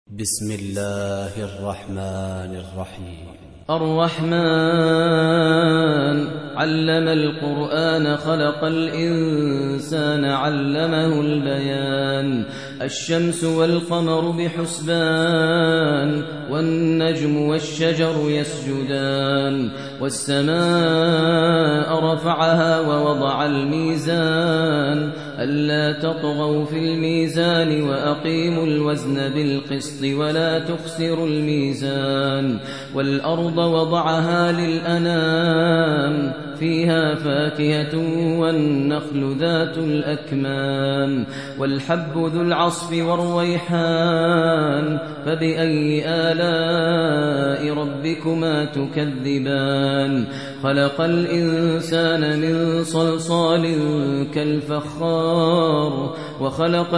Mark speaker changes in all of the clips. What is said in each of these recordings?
Speaker 1: بسم الله الرحمن الرحيم.
Speaker 2: الرحمن علم القرآن خلق الإنسان علمه البيان. الشمس والقمر بحسبان والنجم والشجر يسجدان. والسماء رفعها ووضع الميزان ألا تطغوا في الميزان وأقيموا الوزن بالقسط ولا تخسروا الميزان. والأرض وضعها للأنام فيها فاكهة والنخل ذات الأكمام والحب ذو العصف والريحان فبأي آلاء ربكما تكذبان. خلق الإنسان من صلصال كالفخار وخلق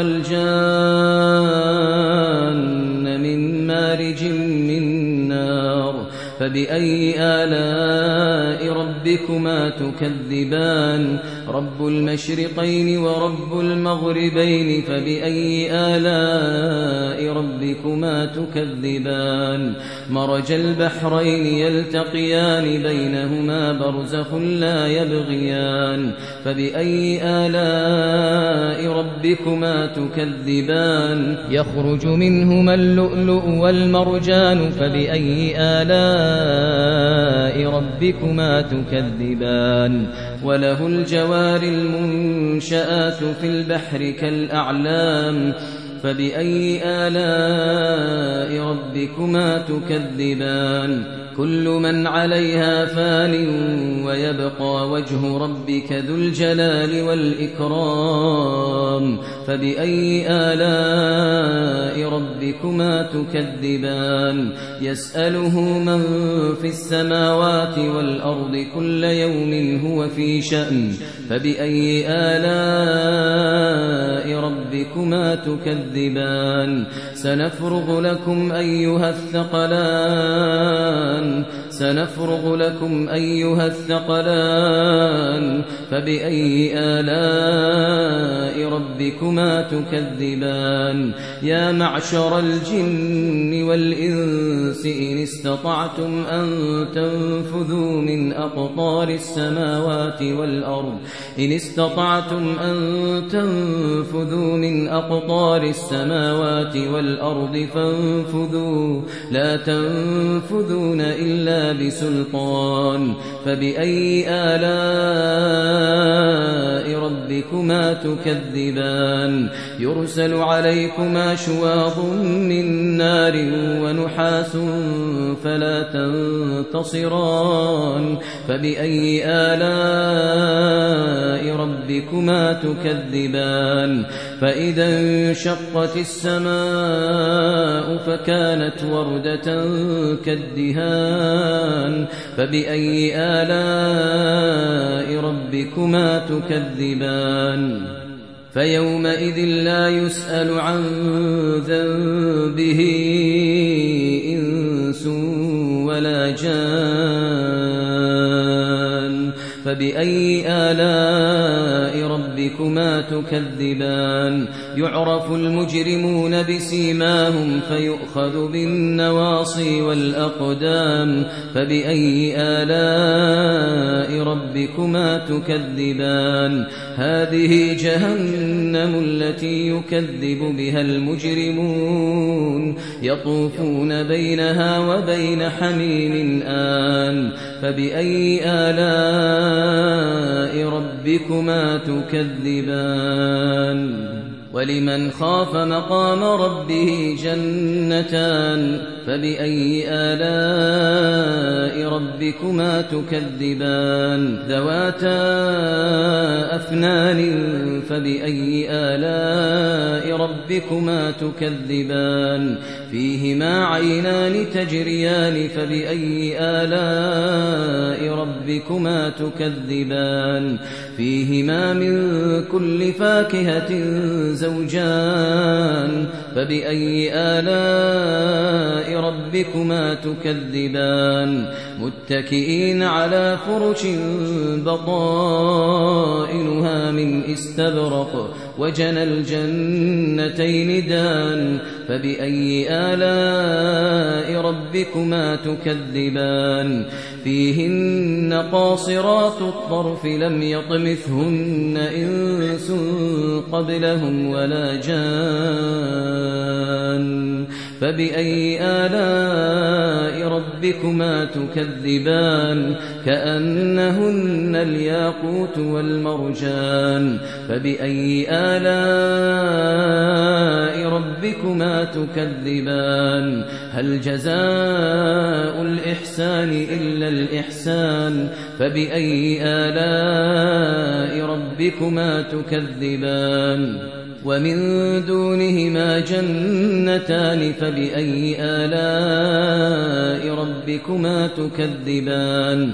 Speaker 2: الجان من مارج من نار فبأي آلاء ربكما تكذبان. رب المشرقين ورب المغربين فبأي آلاء ربكما تكذبان. مرج البحرين يلتقيان بينهما برزخ لا يبغيان فبأي آلاء ربكما تكذبان. يخرج منهما اللؤلؤ والمرجان فبأي آلاء ربكما تكذبان. وله الجوار المنشآت في البحر كالأعلام فبأي آلاء ربكما تكذبان. كل من عليها فان ويبقى وجه ربك ذو الجلال والإكرام فبأي آلاء ربكما تكذبان. يسأله من في السماوات والأرض كل يوم هو في شأن فبأي آلاء ربكما تكذبان. سنفرغ لكم أيها الثقلان فبأي آلاء ربكما تكذبان. يا معشر الجن والإنس إن استطعتم أن تنفذوا من أقطار السماوات والأرض فانفذوا لا تنفذون إلا بسلطان فبأي آلاء ربكما تكذبان. يرسل عليكما شواظ من نار ونحاس فلا تنتصران فبأي آلاء ربكما تكذبان. فإذا انشقت السماء فكانت وردة كالدهان فبأي آلاء ربكما تكذبان. فيومئذ لا يسأل عن ذنبه إنس ولا جان فبأي آلاء ربكما تكذبان. يعرف المجرمون بسيماهم فيؤخذ بالنواصي والأقدام فبأي آلاء ربكما تكذبان. هذه جهنم التي يكذب بها المجرمون يطوفون بينها وبين حميم آن فبأي آلاء ربكما تكذبان. ولمن خاف مقام ربه جنتان فبأي آلاء ربكما تكذبان. ذواتا أفنان فبأي آلاء ربكما تكذبان. فيهما عينان تجريان فبأي آلاء ربكما تكذبان. فيهما من كل فاكهة زوجان فبأي آلاء ربكما تكذبان. متكئين على فرش بطائنها من استبرق وجنى الجنتين دان فبأي آلاء ربكما تكذبان فيهن قاصرات الطرف لم يطمثهن إنس قبلهم ولا جان فبأي آلاء ربكما تكذبان كأنهن الياقوت والمرجان فبأي آلاء ربكما تكذبان هل جزاء الإحسان إلا الإحسان فبأي آلاء ربكما تكذبان ومن دونهما جنتان فبأي آلاء ربكما تكذبان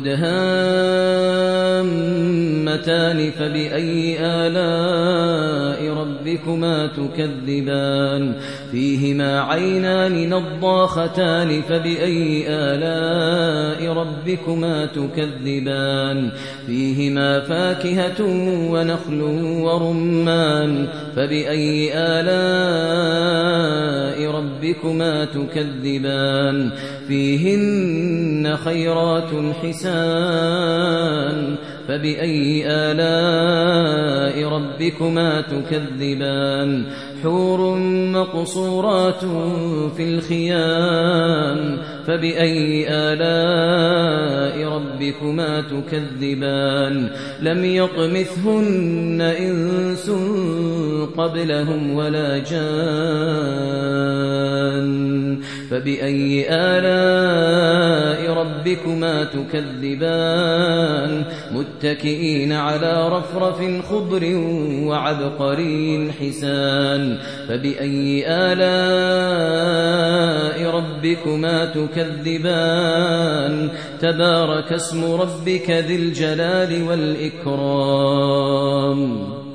Speaker 2: مدهامتان فبأي آلاء ربكما تكذبان فيهما عينان نضاختان فبأي آلاء ربكما تكذبان فيهما فاكهة ونخل ورمان فبأي آلاء ربكما تكذبان فيهن خيرات حسان فبأي آلاء ربكما تكذبان حور مقصورات في الخيام فبأي آلاء ربكما تكذبان لم يطمثهن إنس قبلهم ولا جان فبأي آلاء ربكما تكذبان متكئين على رفرف خضر وعبقري حسان فبأي آلاء ربكما تكذبان تبارك اسم ربك ذي الجلال والإكرام